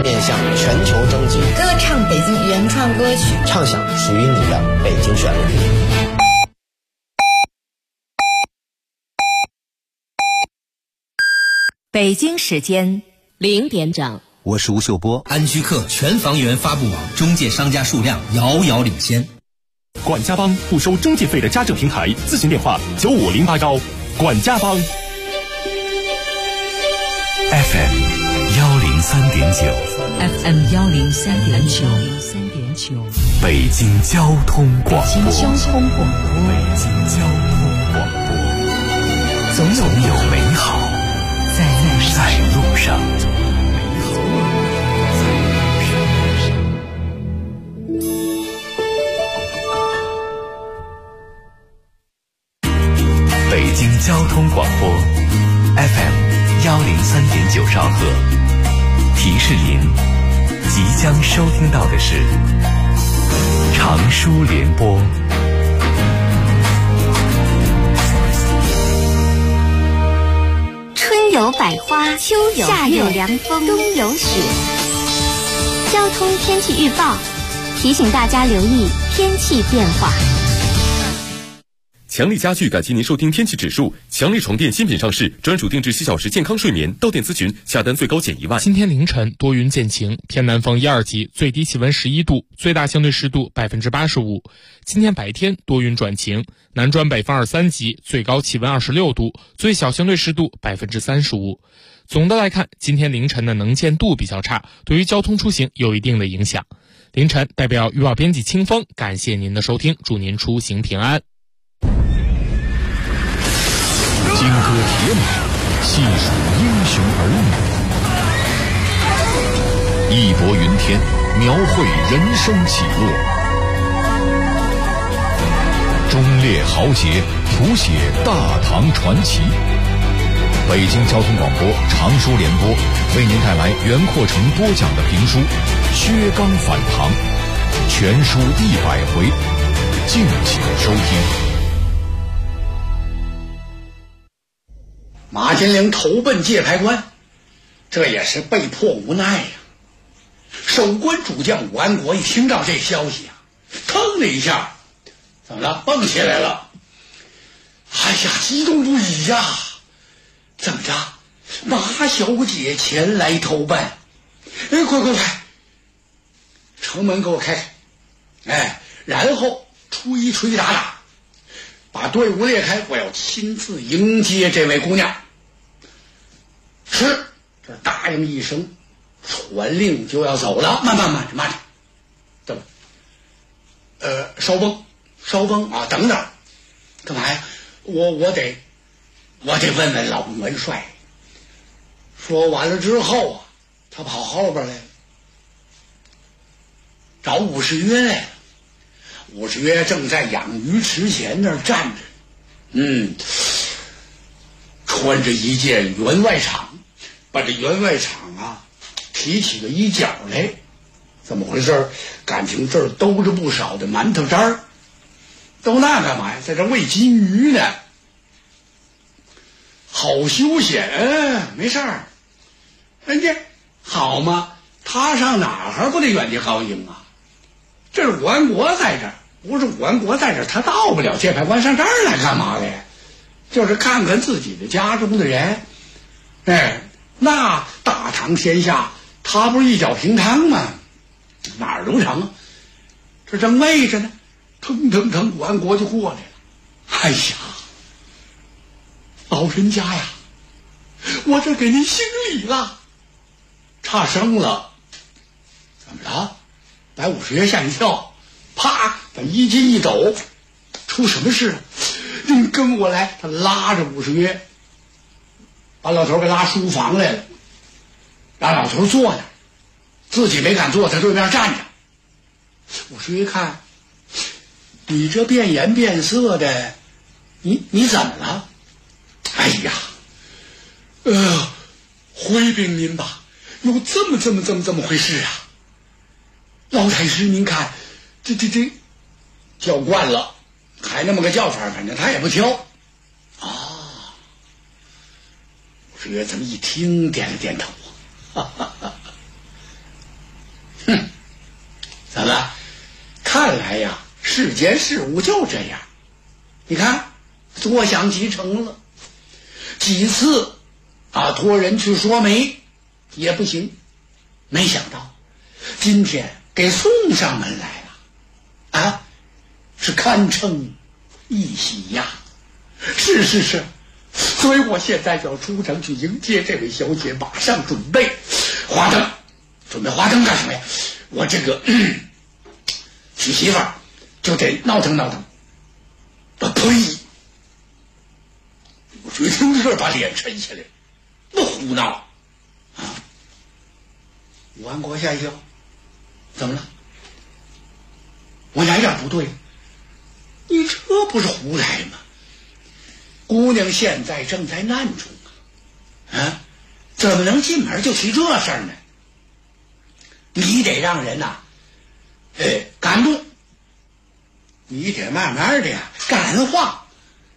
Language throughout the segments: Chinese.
面向全球征集， 歌唱北京原创歌曲， 畅想属于你的北京旋律。 北京时间0点整， 我是吴秀波。 安居客全房源发布网中介商家数量遥遥领先。 管家帮不收中介费的家政平台，咨询电话95080。管家帮 FM 103.9 北京交通广播，总有美好在路上。北京交通广播 FM 103.9兆赫，提示您即将收听到的是长舒联播。 春有百花，秋有夏有凉风，冬有雪。交通天气预报提醒大家留意天气变化。 强力家具感谢您收听天气指数。强力床垫新品上市，专属定制7小时健康睡眠，到店咨询，下单最高减1万。 今天凌晨多云见晴，偏南风1、2级，最低气温11度，最大相对湿度85%。今天白天多云转晴，南转北风2、3级，最高气温26度，最小相对湿度35%。总的来看，今天凌晨的能见度比较差，对于交通出行有一定的影响。凌晨代表预报编辑清风，感谢您的收听，祝您出行平安。 金戈铁马，细数英雄儿女，义薄云天，描绘人生起落，忠烈豪杰，谱写大唐传奇。北京交通广播长舒联播为您带来袁阔成播讲的评书《薛刚反唐》，全书100回，敬请收听。 马金陵投奔界牌关，这也是被迫无奈呀。守关主将武安国一听到这消息啊，腾的一下，怎么了？蹦起来了。哎呀，激动不已呀！怎么着？马小姐前来投奔？哎，快！城门给我开开！哎，然后吹吹打打，把队伍列开，我要亲自迎接这位姑娘。是，这答应一声，传令就要走了。慢着，怎么？稍风啊，等等，干嘛呀？我得问问老元帅。说完了之后啊，他跑后边来了，找武士约来了。武士约正在养鱼池前那儿站着，穿着一件员外氅，把这员外氅啊提起个衣角来。怎么回事？感情这儿兜着不少的馒头渣儿，都那干嘛呀？在这喂金鱼呢。好休闲，没事儿。人家好嘛，他上哪儿不得远近高兴啊？这是武安国在这儿，不是武安国在这儿，他到不了界牌关，上这儿来干嘛来？就是看看自己的家中的人。哎，那大唐天下，他不是一脚平汤吗？哪儿都成。这正喂着呢，腾，武安国就过来了。哎呀，老人家呀，我这给您行礼了。差生了。怎么了？把武士爷吓一跳，啪，把衣襟一抖，出什么事了？您跟我来。他拉着武士爷，把老头给拉书房来了，让老头坐那儿，自己没敢坐，在对面站着。武士爷看你这变颜变色的，你怎么了？哎呀，回禀您吧，有这么回事啊！老太师，您看，这叫惯了，还那么个叫法，反正他也不挑啊。武士爷这么一听，点了点头， 看来呀，世间事物就这样。你看，坐享其成了，几次托人去说媒也不行，没想到今天给送上门来了，是堪称一喜呀！是，所以我现在就要出城去迎接这位小姐，马上准备花灯。准备花灯干什么呀？我这个娶媳妇儿就得闹腾闹腾。呸！我一听这把脸沉下来，那胡闹啊！武安国吓一跳，怎么了？我哪点不对？你这不是胡来吗？姑娘现在正在难中怎么能进门就提这事儿呢？你得让人感动，你得慢慢的感化，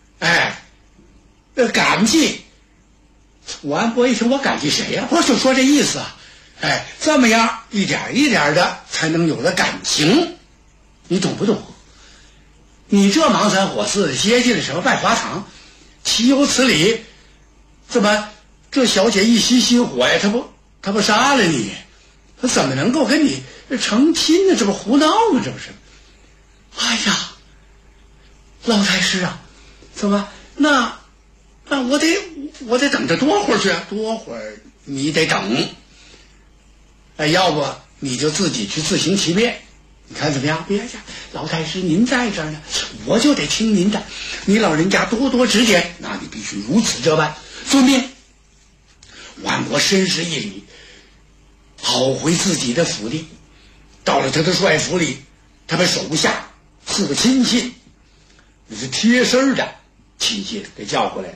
感激。武安国一听，我感激谁呀？我就说这意思这么样一点一点的才能有了感情，你懂不懂？你这忙三火四的接近了什么拜花堂，岂有此理？怎么这小姐一熄心火呀，他不杀了你？他怎么能够跟你成亲呢？这不胡闹吗？这不是？哎呀，老太师啊，怎么那我得等着多会儿去？多会儿你得等。要不你就自己去自行其便，你看怎么样？别介，老太师您在这儿呢，我就得听您的，你老人家多多指点。那你必须如此这般。遵命。万国深施一礼，跑回自己的府里。到了他的帅府里，他把手下4个亲戚，那是贴身的亲戚给叫过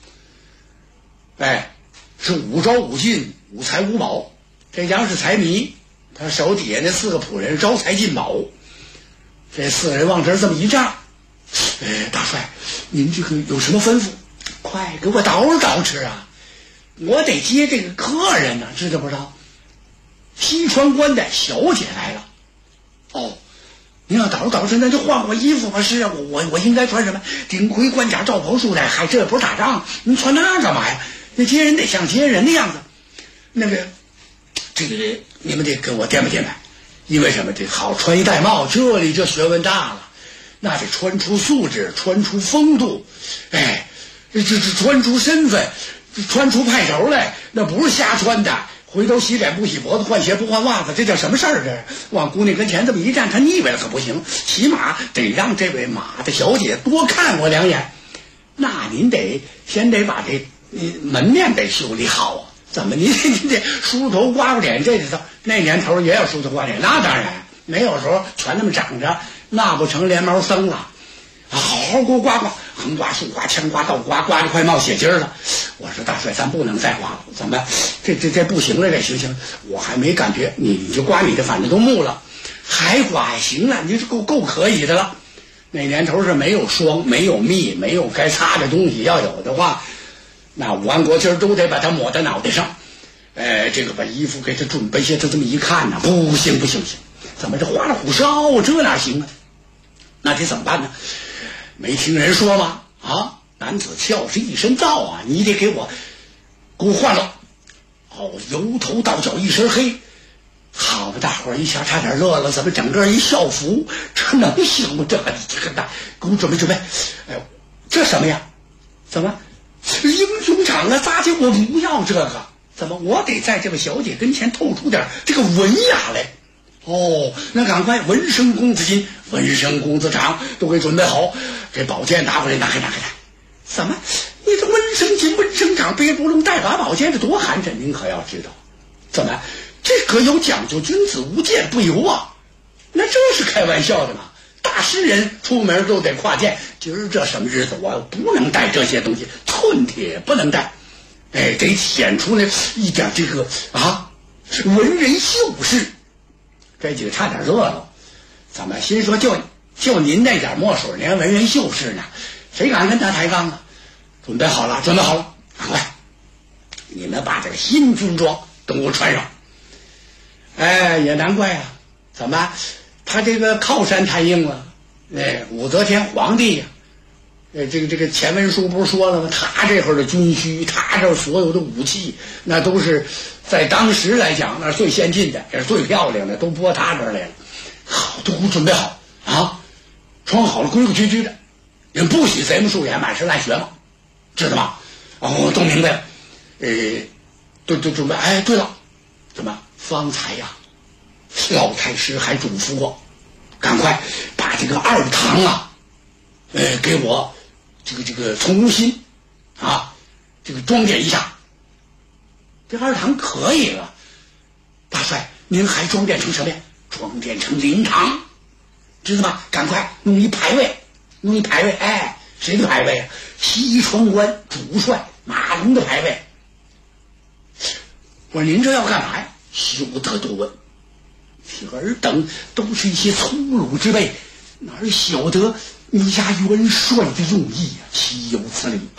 来。是5招5进5财5宝，这杨氏财迷，他手底下那4个仆人招财进宝。这4个人往这儿这么一站，大帅，您这个有什么吩咐？快给我捯饬吃啊！我得接这个客人呢，知道不知道？西川关的小姐来了。您要捯饬，那就换我衣服吧。是啊，我应该穿什么？顶盔冠甲罩袍束带，这也不是打仗，您穿那干嘛呀？那接人得像接人的样子。这个你们得跟我颠吧颠吧，因为什么？这好穿衣戴帽，这里这学问大了，那得穿出素质，穿出风度，这穿出身份，穿出派头来，那不是瞎穿的。回头洗脸不洗脖子，换鞋不换袜子，这叫什么事儿？这往姑娘跟前这么一站，她腻歪了可不行，起码得让这位马的小姐多看我2眼。那您先得把这门面得修理好啊！怎么您得梳头刮刮脸？那年头也有梳头刮脸，那当然没有时候全那么长着，那不成连毛僧了。好好给我刮刮，横刮竖刮枪刮倒刮，刮得快冒血筋了。我说大帅，咱不能再刮了，怎么这不行了？这行，我还没感觉，你就刮你的，反正都木了，还刮呀？行了，你这够可以的了。那年头是没有霜，没有蜜，没有该擦的东西，要有的话，那武安国今儿都得把它抹在脑袋上。这个把衣服给他准备些，他这么一看呢，不行，怎么这花里胡哨，这哪行啊？那得怎么办呢？没听人说吗？男子俏是一身皂啊，你得给我换了。由头到脚一身黑。好吧，大伙儿一下差点乐了，怎么整个一校服，这能行吗？这给我准备。这什么呀？怎么英雄场啊？杂技我不要这个，怎么我得在这位小姐跟前透出点这个文雅来？那赶快文生公子巾、文生公子长都给准备好，这宝剑拿回来，拿开。怎么你这文生巾、文生长别不能带把宝剑，这多寒碜！您可要知道，怎么这可有讲究，君子无剑不游啊！那这是开玩笑的吗？大诗人出门都得挎剑，今儿这什么日子，我不能带这些东西，寸铁不能带。得显出来一点这个文人秀士。这几个差点乐了，怎么心说就您那点墨水，连文人秀士呢？谁敢跟他抬杠啊？准备好了，赶快，你们把这个新军装都给我穿上。也难怪啊，怎么他这个靠山太硬了。武则天皇帝呀，这个前文书不是说了吗？他这会儿的军需，他这所有的武器，那都是在当时来讲那是最先进的，也是最漂亮的，都拨他这儿来了。好，都准备好啊，装好了，规规矩矩的，人不许贼眉鼠眼、满是烂血嘛，知道吗？哦，都明白了。都准备。哎，对了，怎么方才呀，老太师还嘱咐我，赶快把这个二堂啊，给我这个重新啊，这个装点一下。这二堂可以了，大帅，您还装点成什么呀？装点成灵堂，知道吗？赶快弄一牌位，哎，谁的牌位啊？西川关主帅马龙的牌位。我说您这要干嘛呀？休得多问，尔等都是一些粗鲁之辈，哪晓得你家元帅的用意啊？岂有此理！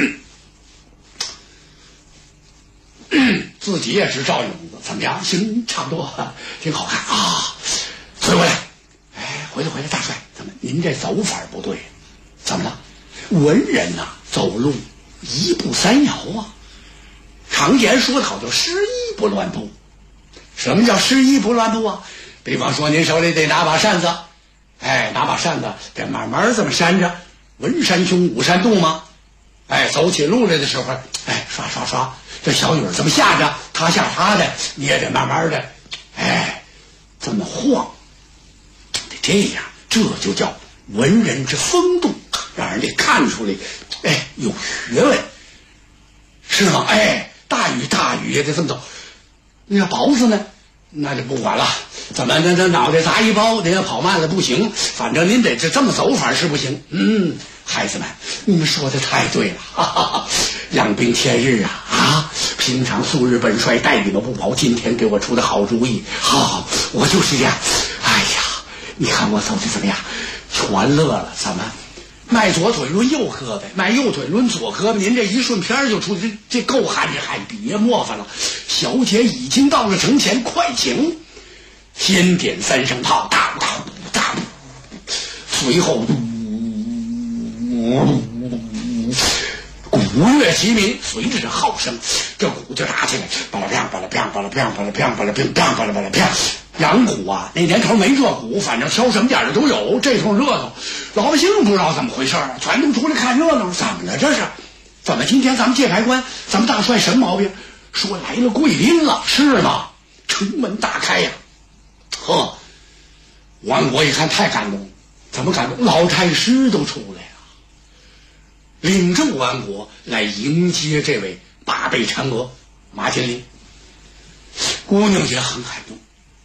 自己也是照影子，怎么样？行，差不多，挺好看啊。退回来，回来，大帅，怎么您这走法不对？怎么了？文人呐，走路一步三摇啊。常言说得好，叫失一不乱步。什么叫失一不乱步啊？比方说您手里得拿把扇子，拿把扇子得慢慢这么扇着，文山胸武山肚嘛。走起路来的时候，刷，这小雨这么下着，他下他的，你也得慢慢的，这么晃，得这样，这就叫文人之风度，让人家看出来，有学问，是吗？大雨也得这么走。那雹子呢？那就不管了，怎么那脑袋砸一包，您要跑慢了不行，反正您得这么走法是不行。孩子们，你们说的太对了，哈哈，养兵千日啊！平常素日本帅待你们不薄，今天给我出的好主意，好，我就是这样。你看我走的怎么样？全乐了，怎么？迈左腿抡右胳膊，迈右腿抡左胳膊，您这一顺片就出，这够汗这还别磨烦了。小姐已经到了城前，快请！先点3声炮，大随后鼓乐齐鸣，随着这号声，这鼓就打起来，巴拉啪巴拉啪巴拉啪巴拉啪巴拉啪巴拉巴拉啪。洋鼓啊，那年头没这鼓，反正挑什么点的都有，这通热闹，老百姓不知道怎么回事，全都出来看热闹。怎么了这是？怎么今天咱们界牌关，咱们大帅什么毛病？说来了贵宾了，是吗？城门大开呀！王国一看太感动，怎么感动？老太师都出来了，领着武安国来迎接这位8倍嫦娥马金陵。姑娘也很感动。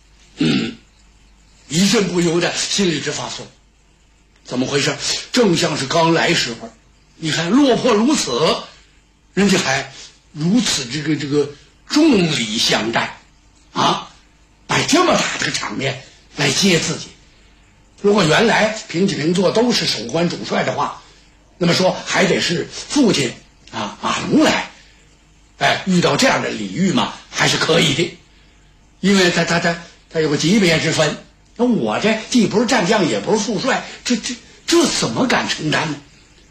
一阵不由得心里直发酸，怎么回事？正像是刚来时候，你看落魄如此，人家还如此这个重礼相待啊，摆这么大的场面来接自己。如果原来平起平坐都是守关主帅的话，那么说还得是父亲啊马龙来，遇到这样的礼遇嘛，还是可以的，因为他有个级别之分。那我这既不是战将，也不是副帅，这怎么敢承担呢？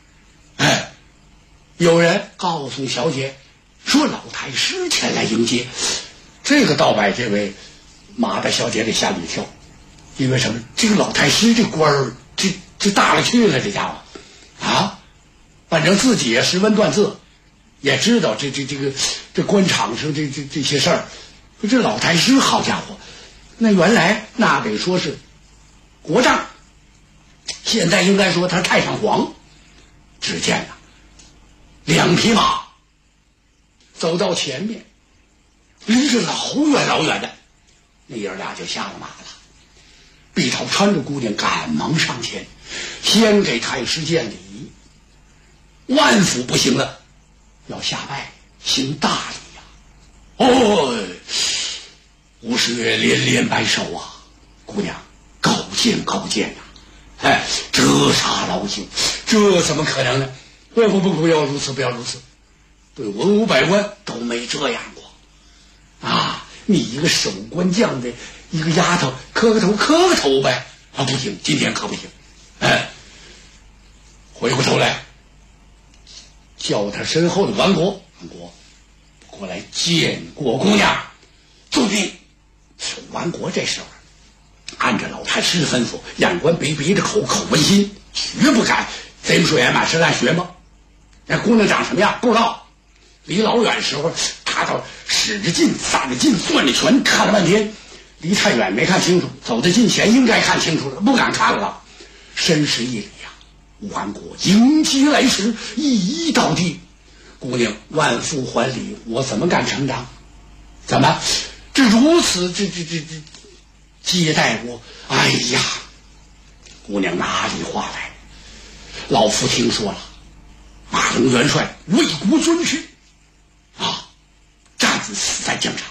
有人告诉小姐说老太师前来迎接，这个倒把这位马大小姐给吓了一跳。因为什么？这个老太师这官儿，这大了去了，这家伙啊，反正自己也识文断字，也知道这官场上这些事儿。这老太师好家伙，那原来那得说是国丈，现在应该说他是太上皇。只见2匹马走到前面，离着老远的，那爷俩就下了马了。碧涛搀着姑娘赶忙上前，先给太师见礼，万福不行了，要下拜行大礼呀！吴师爷连摆手啊，姑娘高见呐！这啥老朽，这怎么可能呢？不要如此，对文武百官都没这样过啊！你一个守关将的一个丫头磕个头呗。啊，不行，今天可不行。回过头来叫他身后的王国过来见过姑娘。遵命。王国这时候按着老太师吩咐，眼观鼻，鼻着口，口问心，绝不敢贼不说眼满是烂学吗？那姑娘长什么样不知道，离老远时候他倒使着劲，撒着劲，攥着拳看了半天，离太远没看清楚，走得近前应该看清楚了，不敢看了。深施一礼呀，王国迎击来迟，一一倒地。姑娘万夫还礼，我怎么敢承当？怎么这如此这接待我？哎呀，姑娘哪里话来？老夫听说了，马龙元帅为国捐躯啊，战死在疆场，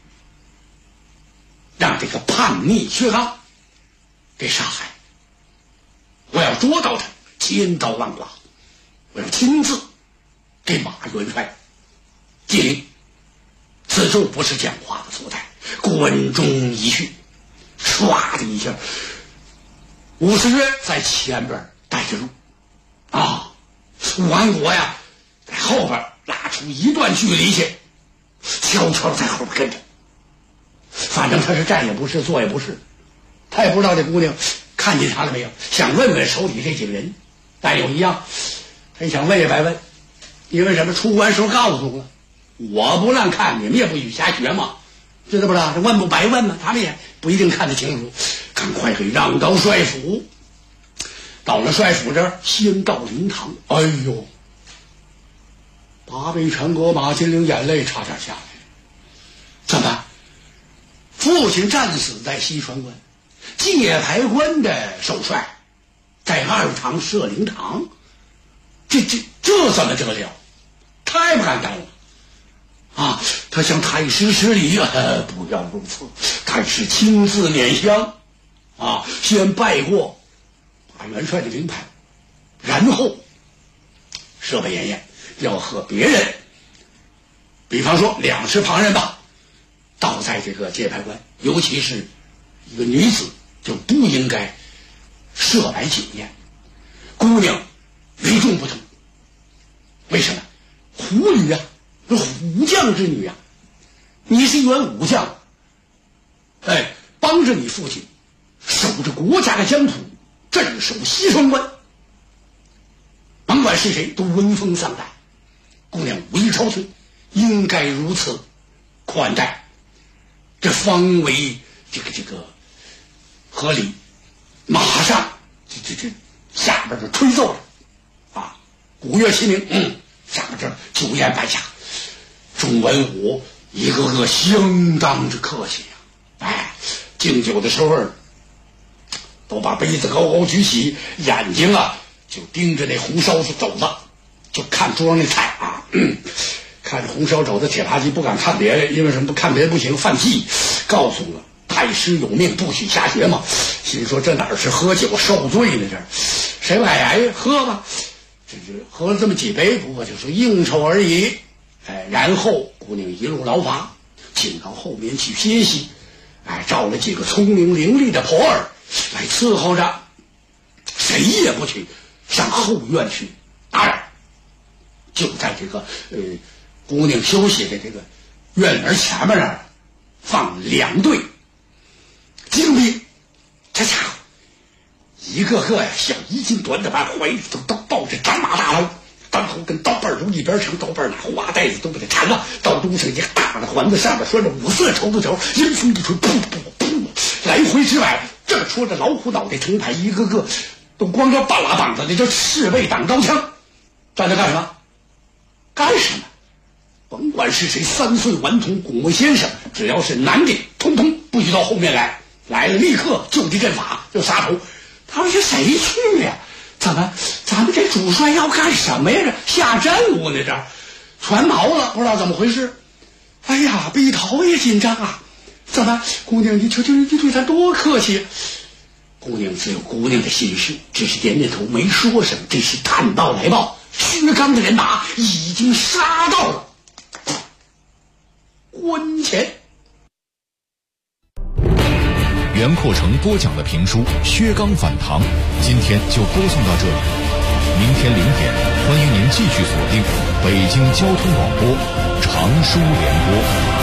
让这个叛逆薛刚给杀害。我要捉到他，千刀万剐，我要亲自给马元帅记令。此处不是讲话的所在，关中一去，唰的一下，50月在前边带着路啊，王国呀在后边拉出一段距离去，悄悄在后边跟着。反正他是站也不是，坐也不是，他也不知道这姑娘看见他了没有，想问问手底这几个人，但有一样，他想问也白问，因为什么？出关时候告诉了，我不让看，你们也不许瞎学嘛，知道不知道？这问不白问嘛，他们也不一定看得清楚。赶快给让到帅府，到了帅府这儿，先到灵堂。哎呦，八位陈国马金陵眼泪差点下来。怎么？父亲战死在西川关，界牌关的首帅在二堂设灵堂，这怎么得了？太不敢当了啊！他向太师施礼不要如此，太师亲自拈香啊，先拜过马元帅的灵牌，然后设备筵宴，要和别人，比方说两世旁人吧，倒在这个界牌关，尤其是一个女子就不应该设摆酒宴。姑娘与众不同，为什么？虎女啊，是虎将之女啊，你是一员武将，帮着你父亲守着国家的疆土，镇守西川关，甭管是谁都闻风丧胆。姑娘武艺超群，应该如此款待，这方为这个合理。马上这下边就吹奏了啊，鼓乐齐鸣，下边这酒宴摆下，众文武一个个相当之客气啊，敬酒的时候都把杯子高高举起，眼睛啊就盯着那红烧肘子，就看桌上那菜啊，看着红烧肘子铁扒鸡，不敢看别人，因为什么？不看别人不行，犯忌。告诉了太师有命，不许瞎学嘛。心说这哪是喝酒受罪呢？这谁不敢喝吧？这喝了这么几杯，不过就是应酬而已。然后姑娘一路劳乏，进到后面去歇息。找了几个聪明伶俐的婆儿来伺候着，谁也不去上后院去打扰。就在这个姑娘休息的这个院门前面那儿，放2队精兵，这家伙一个个呀像1斤短的般，怀里都抱着战马大刀，当头跟刀背如一边长，刀背拿花带子都给他缠了，刀中上一个大的环子，上面拴着5色绸子条，阴风一吹，噗噗噗，来回直摆。正说着老虎脑袋成排，一个个都光着半拉膀子，那叫侍卫挡刀枪，站着干什么？干什么？甭管是谁，3岁顽童古墓先生，只要是男的，通通不许到后面来，来了立刻就地正法，就杀头。他们是谁去呀？怎么咱们这主帅要干什么呀？这下阵务呢？这全毛了，不知道怎么回事。哎呀，碧桃也紧张啊！怎么，姑娘，你瞧瞧，你对他多客气。姑娘只有姑娘的心事，只是点点头，没说什么。这时探报来报，薛刚的人马已经杀到了关前。 袁阔成播讲的评书《薛刚反唐》，今天就播送到这里。明天0点，欢迎您继续锁定北京交通广播长书联播。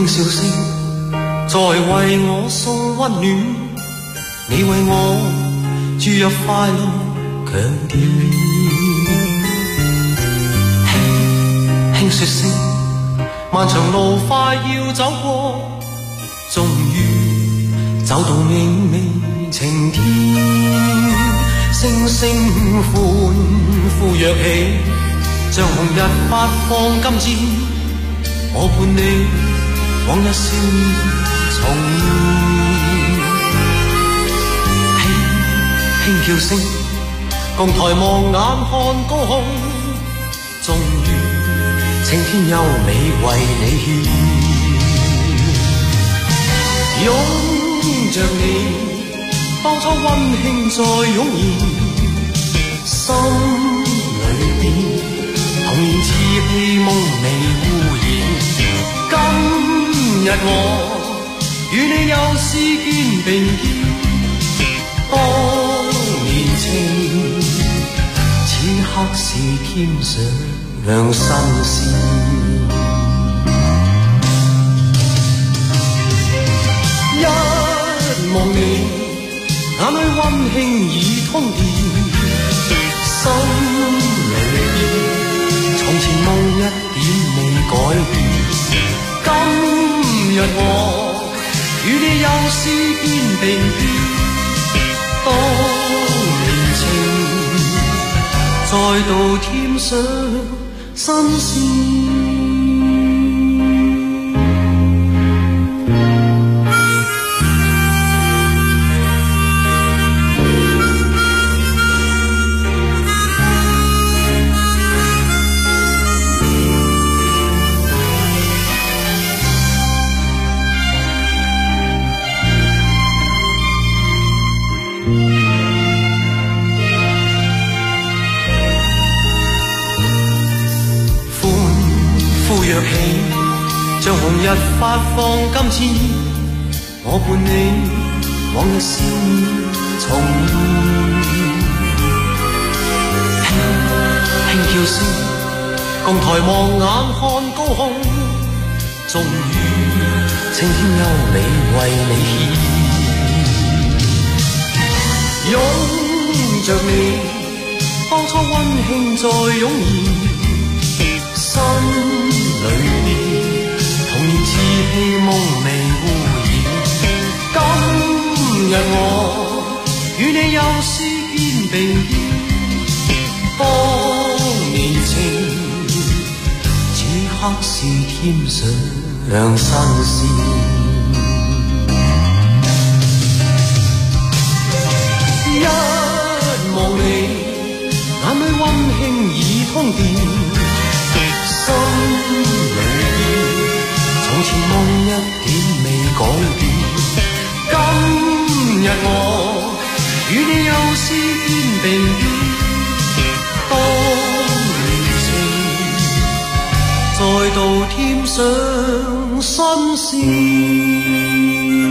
輕笑聲在為我送溫暖，你為我注入快樂強電，輕輕說聲漫長路快要走過，終於走到明媚晴天，聲聲歡呼躍起，像紅日發放金箭，我伴你往日少年重現，輕叫聲共抬望眼看高空，終於青天優美為你獻，擁着你當初溫馨再湧現，心裏邊童年稚氣夢未污染，今日我與你又是肩並肩，當年情此刻是添上新鮮，一望你眼裏溫馨已通電，心裏邊從前夢一點未改變，今日我與你又是肩並肩，當年情再度添上新鮮。像紅日發放金箭，我伴你往日少年重現，輕叫聲共抬望眼看高空，終於青天優美為你獻，擁着你當初溫馨再湧現，心裏邊童年稚氣夢未污染，今日我與你又是肩並肩，當年情此刻是添上新鮮，一望你眼裏溫馨已通電，心裏從前夢一點未改變，今日我與你又是肩並肩，當年情再度添上新鮮。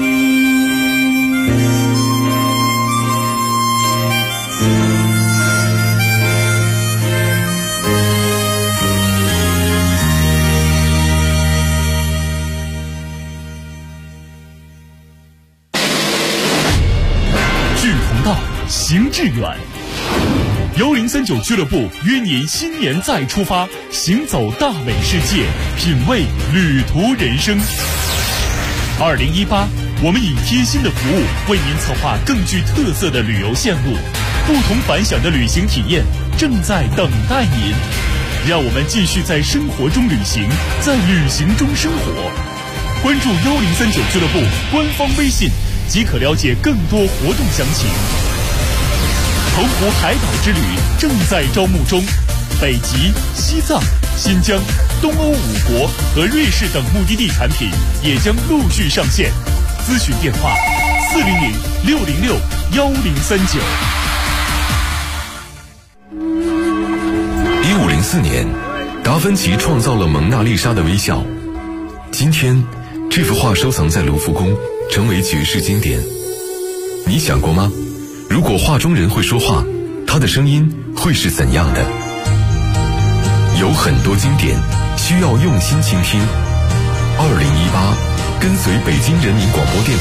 行致远，1039俱乐部约您新年再出发，行走大美世界，品味旅途人生。2018，我们以贴心的服务为您策划更具特色的旅游线路，不同凡响的旅行体验正在等待您。让我们继续在生活中旅行，在旅行中生活。关注1039俱乐部官方微信，即可了解更多活动详情。澎湖海岛之旅正在招募中，北极、西藏、新疆、东欧5国和瑞士等目的地产品也将陆续上线。咨询电话400-606-1039。 1504年，达芬奇创造了蒙娜丽莎的微笑。今天，这幅画收藏在卢浮宫，成为绝世经典。你想过吗？如果画中人会说话，他的声音会是怎样的？有很多经典需要用心倾听。 2018，跟随北京人民广播电台